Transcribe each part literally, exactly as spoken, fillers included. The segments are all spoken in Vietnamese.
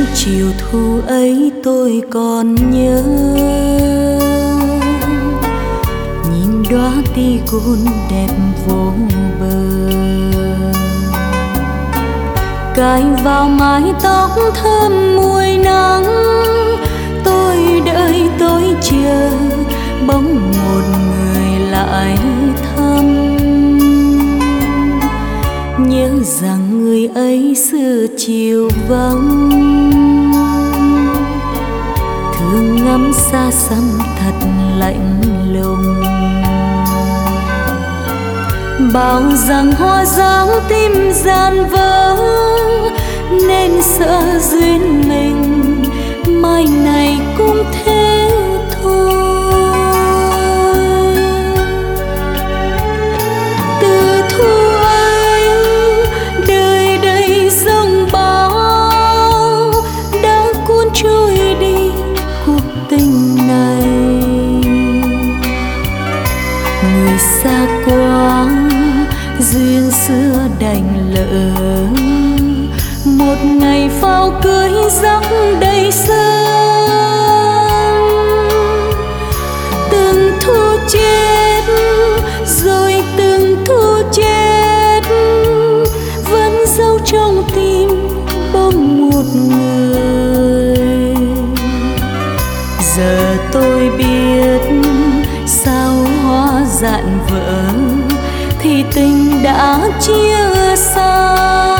chiều thu ấy tôi còn nhớ, nhìn đóa tigon đẹp vô bờ, cài vào mái tóc thơm mùi nắng. Tôi đợi tôi chờ bóng một người lại thăm, nhớ rằng người ấy xưa chiều vắng, thương ngắm xa xăm thật lạnh lùng. Bảo rằng hoa dáng tim gian vỡ nên sợ duyên mình mai này cũng thế thôi. Từ thu ấy đời đầy giông bão đã cuốn trôi đi cuộc tình này. Người xa quá duyên xưa đành lỡ, một ngày pháo cưới giấc đầy sương. Từng thu chết rồi từng thu chết, vẫn giấu trong tim bóng một người. Giờ tôi biết sao hóa dạn vỡ thì tình đã chia xa.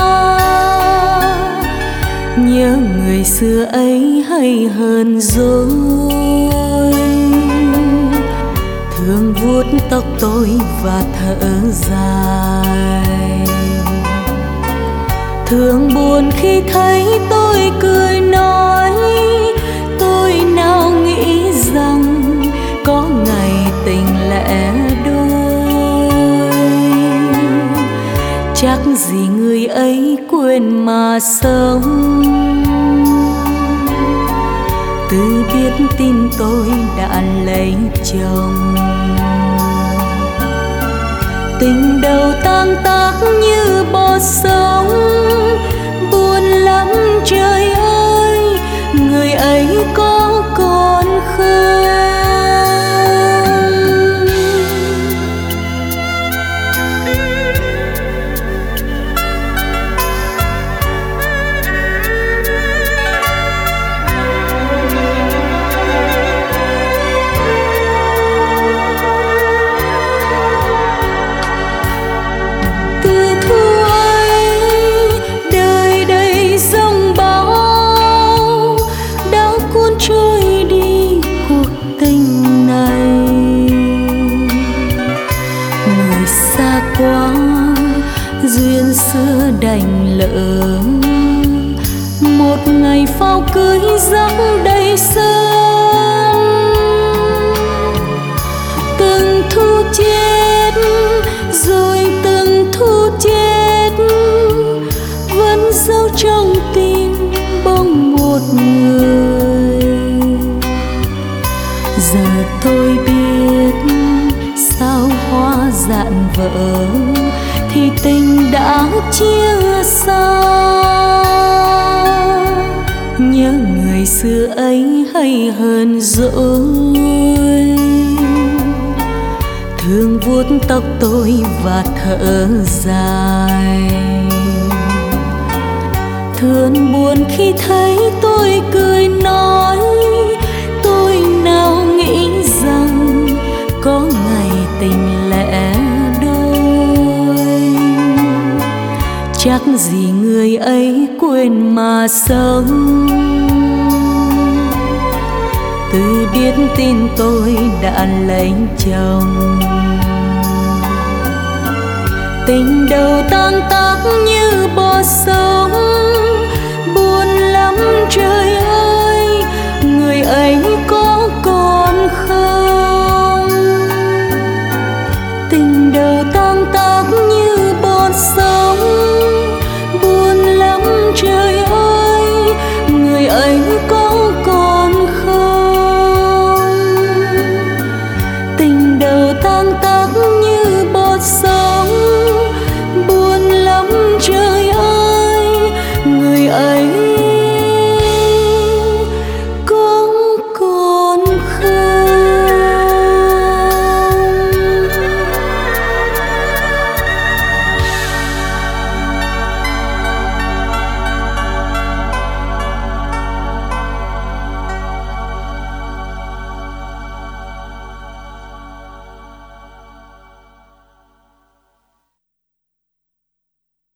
Nhớ người xưa ấy hay hơn rồi, thương vuốt tóc tôi và thở dài. Thương buồn khi thấy tôi cười nói, tôi nào nghĩ rằng có ngày tình lẽ đôi. Chắc gì người ấy quên mà sống, từ biết tin tôi đã lấy chồng. Tình đầu tan tác như bọt sóng, buồn lắm trời ơi, người ấy có còn không? Quá duyên xưa đành lỡ, một ngày pháo cưới giấc đầy sương. Từng thu chết rồi từng thu chết, vẫn giấu trong tim bóng một người. Giờ tôi biết sao hóa dạn vỡ thì tình đã chia xa. Nhớ người xưa ấy hay hơn rồi, thương vuốt tóc tôi và thở dài. Thương buồn khi thấy tôi cười nói, tôi nào nghĩ rằng có ngày tình lẽ đôi. Chắc gì người ấy quên mà sống, từ biết tin tôi đã lấy chồng. Tình đầu tan tác như bọt sóng, buồn lắm trời ơi, người ấy